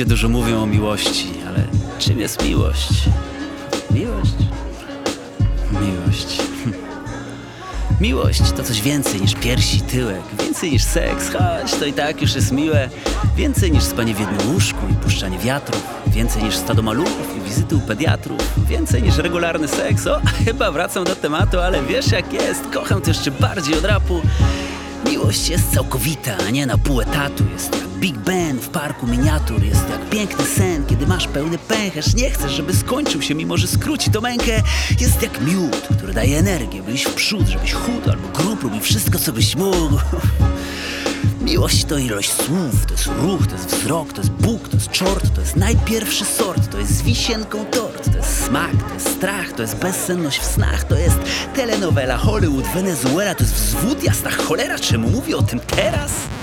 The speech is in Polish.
Ludzie dużo mówią o miłości, ale czym jest miłość? Miłość? Miłość. Miłość to coś więcej niż piersi i tyłek, więcej niż seks, choć to i tak już jest miłe. Więcej niż spanie w jednym łóżku i puszczanie wiatrów, więcej niż stado maluchów i wizyty u pediatrów, więcej niż regularny seks. O, chyba wracam do tematu, ale wiesz jak jest, kocham to jeszcze bardziej od rapu. Miłość jest całkowita, a nie na pół etatu. Jest jak Big Ben w parku miniatur. Jest jak piękny sen, kiedy masz pełny pęcherz. Nie chcesz, żeby skończył się, mimo że skróci to mękę. Jest jak miód, który daje energię, by iść w przód, żebyś chudł albo grób, rób i wszystko, co byś mógł. Miłość to ilość słów, to jest ruch, to jest wzrok, to jest Bóg, to jest czort, to jest najpierwszy sort, to jest z wisienką tort, to jest smak, to jest strach, to jest bezsenność w snach, to jest telenowela, Hollywood, Wenezuela, to jest wzwód, jasna cholera, czemu mówię o tym teraz?